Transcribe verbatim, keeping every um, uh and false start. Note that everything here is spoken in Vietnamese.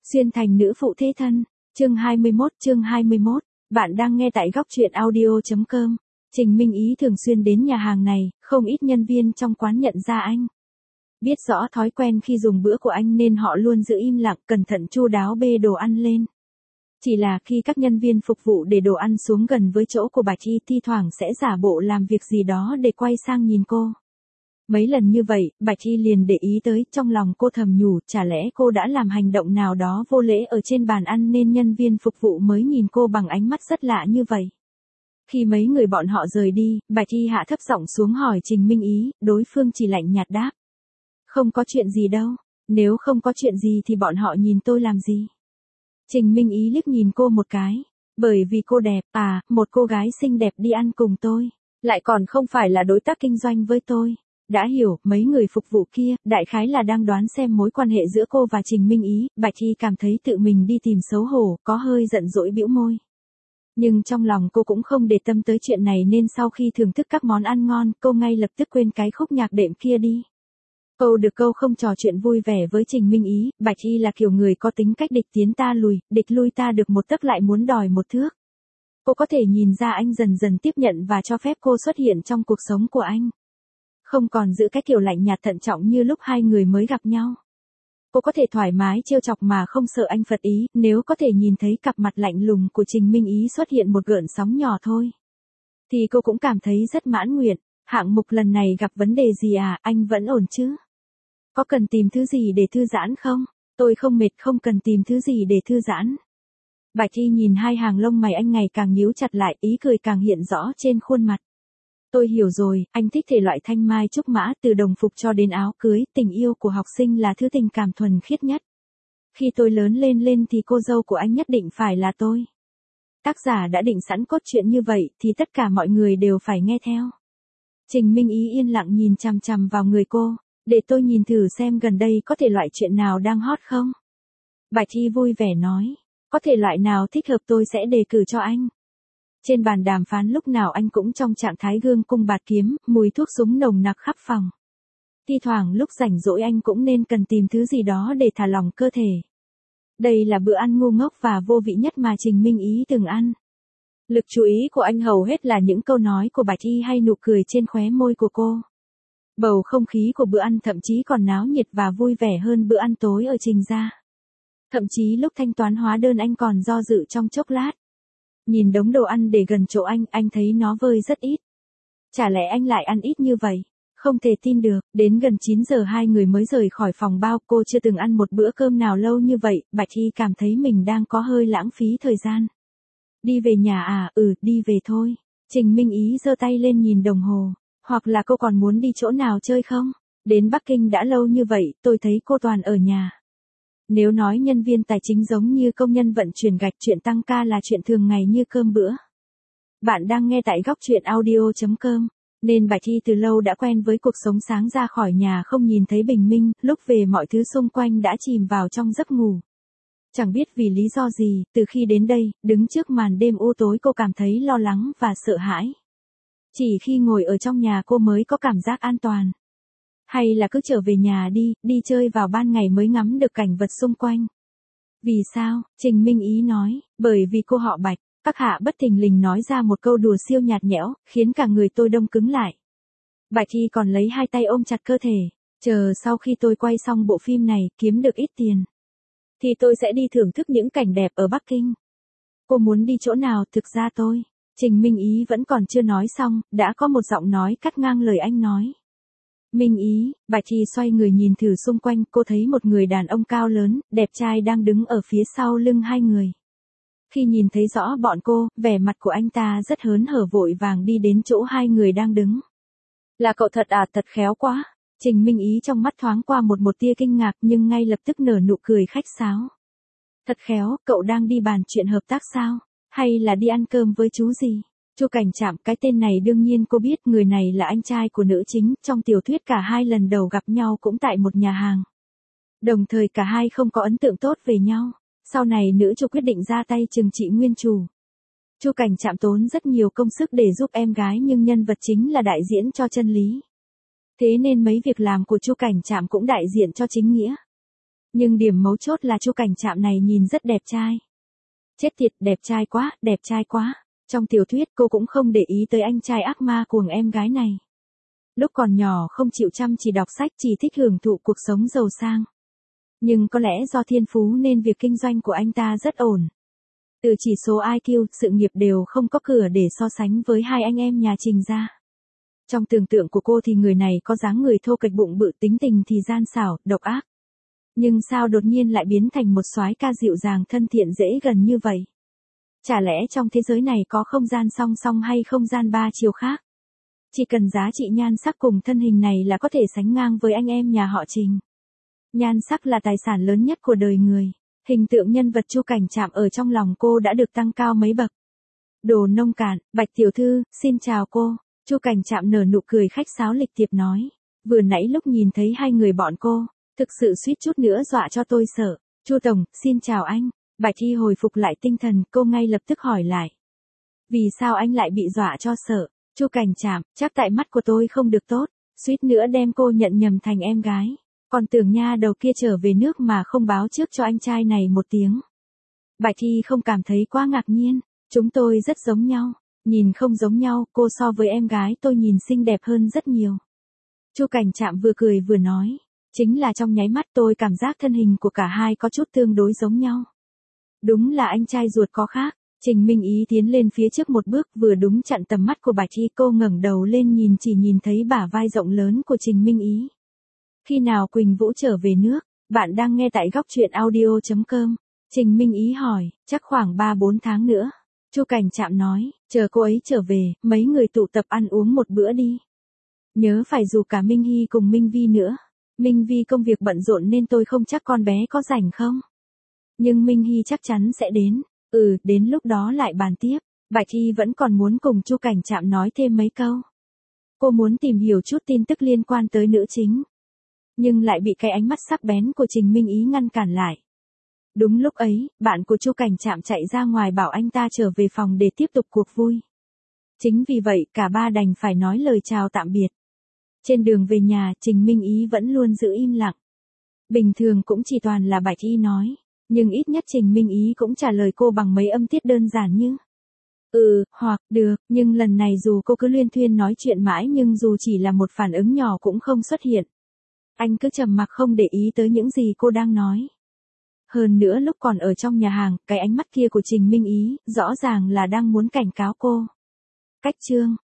Xuyên thành nữ phụ thế thân, chương hai mươi mốt, chương hai mươi mốt, bạn đang nghe tại góc truyện audio.com. Trình Minh Ý thường xuyên đến nhà hàng này, không ít nhân viên trong quán nhận ra anh. Biết rõ thói quen khi dùng bữa của anh nên họ luôn giữ im lặng, cẩn thận chu đáo bê đồ ăn lên. Chỉ là khi các nhân viên phục vụ để đồ ăn xuống gần với chỗ của Bạch Y, thi thoảng sẽ giả bộ làm việc gì đó để quay sang nhìn cô. Mấy lần như vậy, Bạch Y liền để ý tới, trong lòng cô thầm nhủ, chả lẽ cô đã làm hành động nào đó vô lễ ở trên bàn ăn nên nhân viên phục vụ mới nhìn cô bằng ánh mắt rất lạ như vậy. Khi mấy người bọn họ rời đi, Bạch Y hạ thấp giọng xuống hỏi Trình Minh Ý, đối phương chỉ lạnh nhạt đáp. Không có chuyện gì đâu, nếu không có chuyện gì thì bọn họ nhìn tôi làm gì? Trình Minh Ý liếc nhìn cô một cái, bởi vì cô đẹp, à, một cô gái xinh đẹp đi ăn cùng tôi, lại còn không phải là đối tác kinh doanh với tôi. Đã hiểu, mấy người phục vụ kia, đại khái là đang đoán xem mối quan hệ giữa cô và Trình Minh Ý, Bạch Y cảm thấy tự mình đi tìm xấu hổ, có hơi giận dỗi bĩu môi. Nhưng trong lòng cô cũng không để tâm tới chuyện này nên sau khi thưởng thức các món ăn ngon, cô ngay lập tức quên cái khúc nhạc đệm kia đi. Câu được câu không trò chuyện vui vẻ với Trình Minh Ý, Bạch Y là kiểu người có tính cách địch tiến ta lùi, địch lui ta được một tấc lại muốn đòi một thước. Cô có thể nhìn ra anh dần dần tiếp nhận và cho phép cô xuất hiện trong cuộc sống của anh. Không còn giữ cái kiểu lạnh nhạt thận trọng như lúc hai người mới gặp nhau. Cô có thể thoải mái trêu chọc mà không sợ anh phật ý, nếu có thể nhìn thấy cặp mặt lạnh lùng của Trình Minh Ý xuất hiện một gợn sóng nhỏ thôi. Thì cô cũng cảm thấy rất mãn nguyện, hạng mục lần này gặp vấn đề gì à, anh vẫn ổn chứ? Có cần tìm thứ gì để thư giãn không? Tôi không mệt, không cần tìm thứ gì để thư giãn. Bạch Y nhìn hai hàng lông mày anh ngày càng nhíu chặt lại, ý cười càng hiện rõ trên khuôn mặt. Tôi hiểu rồi, anh thích thể loại thanh mai trúc mã, từ đồng phục cho đến áo cưới, tình yêu của học sinh là thứ tình cảm thuần khiết nhất. Khi tôi lớn lên lên thì cô dâu của anh nhất định phải là tôi. Tác giả đã định sẵn cốt truyện như vậy thì tất cả mọi người đều phải nghe theo. Trình Minh Ý yên lặng nhìn chằm chằm vào người cô, để tôi nhìn thử xem gần đây có thể loại chuyện nào đang hot không. Bạch Y vui vẻ nói, có thể loại nào thích hợp tôi sẽ đề cử cho anh. Trên bàn đàm phán lúc nào anh cũng trong trạng thái gương cung bạt kiếm, mùi thuốc súng nồng nặc khắp phòng. Thi thoảng lúc rảnh rỗi anh cũng nên cần tìm thứ gì đó để thả lỏng cơ thể. Đây là bữa ăn ngu ngốc và vô vị nhất mà Trình Minh Ý từng ăn. Lực chú ý của anh hầu hết là những câu nói của Bạch Y hay nụ cười trên khóe môi của cô. Bầu không khí của bữa ăn thậm chí còn náo nhiệt và vui vẻ hơn bữa ăn tối ở Trình gia. Thậm chí lúc thanh toán hóa đơn anh còn do dự trong chốc lát. Nhìn đống đồ ăn để gần chỗ anh, anh thấy nó vơi rất ít. Chả lẽ anh lại ăn ít như vậy? Không thể tin được, đến gần chín giờ hai người mới rời khỏi phòng bao, cô chưa từng ăn một bữa cơm nào lâu như vậy, Bạch Y cảm thấy mình đang có hơi lãng phí thời gian. Đi về nhà à, ừ, đi về thôi. Trình Minh Ý giơ tay lên nhìn đồng hồ, hoặc là cô còn muốn đi chỗ nào chơi không? Đến Bắc Kinh đã lâu như vậy, tôi thấy cô toàn ở nhà. Nếu nói nhân viên tài chính giống như công nhân vận chuyển gạch, chuyện tăng ca là chuyện thường ngày như cơm bữa. Bạn đang nghe tại góc truyện audio.com, nên Bạch Y từ lâu đã quen với cuộc sống sáng ra khỏi nhà không nhìn thấy bình minh, lúc về mọi thứ xung quanh đã chìm vào trong giấc ngủ. Chẳng biết vì lý do gì, từ khi đến đây, đứng trước màn đêm u tối cô cảm thấy lo lắng và sợ hãi. Chỉ khi ngồi ở trong nhà cô mới có cảm giác an toàn. Hay là cứ trở về nhà đi, đi chơi vào ban ngày mới ngắm được cảnh vật xung quanh. Vì sao? Trình Minh Ý nói, bởi vì cô họ Bạch. Các hạ bất thình lình nói ra một câu đùa siêu nhạt nhẽo, khiến cả người tôi đông cứng lại. Bạch Y còn lấy hai tay ôm chặt cơ thể, chờ sau khi tôi quay xong bộ phim này, kiếm được ít tiền, thì tôi sẽ đi thưởng thức những cảnh đẹp ở Bắc Kinh. Cô muốn đi chỗ nào? Thực ra tôi, Trình Minh Ý vẫn còn chưa nói xong, đã có một giọng nói cắt ngang lời anh nói. Minh Ý, Bạch Y xoay người nhìn thử xung quanh, cô thấy một người đàn ông cao lớn, đẹp trai đang đứng ở phía sau lưng hai người. Khi nhìn thấy rõ bọn cô, vẻ mặt của anh ta rất hớn hở, vội vàng đi đến chỗ hai người đang đứng. Là cậu thật à, thật khéo quá. Trình Minh Ý trong mắt thoáng qua một một tia kinh ngạc nhưng ngay lập tức nở nụ cười khách sáo. Thật khéo, cậu đang đi bàn chuyện hợp tác sao? Hay là đi ăn cơm với chú gì? Chu Cảnh Trạm, cái tên này đương nhiên cô biết, người này là anh trai của nữ chính, trong tiểu thuyết cả hai lần đầu gặp nhau cũng tại một nhà hàng. Đồng thời cả hai không có ấn tượng tốt về nhau, sau này nữ chủ quyết định ra tay trừng trị nguyên chủ. Chu Cảnh Trạm tốn rất nhiều công sức để giúp em gái nhưng nhân vật chính là đại diễn cho chân lý. Thế nên mấy việc làm của Chu Cảnh Trạm cũng đại diện cho chính nghĩa. Nhưng điểm mấu chốt là Chu Cảnh Trạm này nhìn rất đẹp trai. Chết tiệt, đẹp trai quá, đẹp trai quá. Trong tiểu thuyết cô cũng không để ý tới anh trai ác ma cuồng em gái này. Lúc còn nhỏ không chịu chăm chỉ đọc sách, chỉ thích hưởng thụ cuộc sống giàu sang. Nhưng có lẽ do thiên phú nên việc kinh doanh của anh ta rất ổn. Từ chỉ số i kiu, sự nghiệp đều không có cửa để so sánh với hai anh em nhà Trình gia. Trong tưởng tượng của cô thì người này có dáng người thô kệch bụng bự, tính tình thì gian xảo, độc ác. Nhưng sao đột nhiên lại biến thành một soái ca dịu dàng thân thiện dễ gần như vậy? Chả lẽ trong thế giới này có không gian song song hay không gian ba chiều khác? Chỉ cần giá trị nhan sắc cùng thân hình này là có thể sánh ngang với anh em nhà họ Trình. Nhan sắc là tài sản lớn nhất của đời người. Hình tượng nhân vật Chu Cảnh Trạm ở trong lòng cô đã được tăng cao mấy bậc. Đồ nông cạn, Bạch tiểu thư, xin chào cô. Chu Cảnh Trạm nở nụ cười khách sáo lịch thiệp nói. Vừa nãy lúc nhìn thấy hai người bọn cô, thực sự suýt chút nữa dọa cho tôi sợ. Chu tổng, xin chào anh. Bạch Thi hồi phục lại tinh thần, cô ngay lập tức hỏi lại. Vì sao anh lại bị dọa cho sợ? Chu Cảnh Trạm, chắc tại mắt của tôi không được tốt, suýt nữa đem cô nhận nhầm thành em gái. Còn tưởng nha đầu kia trở về nước mà không báo trước cho anh trai này một tiếng. Bạch Thi không cảm thấy quá ngạc nhiên, chúng tôi rất giống nhau. Nhìn không giống nhau, cô so với em gái tôi nhìn xinh đẹp hơn rất nhiều. Chu Cảnh Trạm vừa cười vừa nói, chính là trong nháy mắt tôi cảm giác thân hình của cả hai có chút tương đối giống nhau. Đúng là anh trai ruột có khác. Trình Minh Ý tiến lên phía trước một bước, vừa đúng chặn tầm mắt của Bạch Thi. Cô ngẩng đầu lên nhìn, chỉ nhìn thấy bả vai rộng lớn của Trình Minh Ý. Khi nào Quỳnh Vũ trở về nước? Bạn đang nghe tại góc truyện audio chấm com. Trình Minh Ý hỏi, chắc khoảng ba bốn tháng nữa. Chu Cảnh Trạm nói, chờ cô ấy trở về, mấy người tụ tập ăn uống một bữa đi. Nhớ phải rủ cả Minh Hy cùng Minh Vi nữa. Minh Vi công việc bận rộn nên tôi không chắc con bé có rảnh không. Nhưng Minh Hy chắc chắn sẽ đến. Ừ, đến lúc đó lại bàn tiếp. Bạch Hy vẫn còn muốn cùng Chu Cảnh Trạm nói thêm mấy câu. Cô muốn tìm hiểu chút tin tức liên quan tới nữ chính. Nhưng lại bị cái ánh mắt sắc bén của Trình Minh Ý ngăn cản lại. Đúng lúc ấy, bạn của Chu Cảnh Trạm chạy ra ngoài bảo anh ta trở về phòng để tiếp tục cuộc vui. Chính vì vậy, cả ba đành phải nói lời chào tạm biệt. Trên đường về nhà, Trình Minh Ý vẫn luôn giữ im lặng. Bình thường cũng chỉ toàn là Bạch Hy nói. Nhưng ít nhất Trình Minh Ý cũng trả lời cô bằng mấy âm tiết đơn giản như ừ, hoặc được, nhưng lần này dù cô cứ luyên thuyên nói chuyện mãi nhưng dù chỉ là một phản ứng nhỏ cũng không xuất hiện. Anh cứ trầm mặc không để ý tới những gì cô đang nói. Hơn nữa lúc còn ở trong nhà hàng, cái ánh mắt kia của Trình Minh Ý, rõ ràng là đang muốn cảnh cáo cô. Cách chương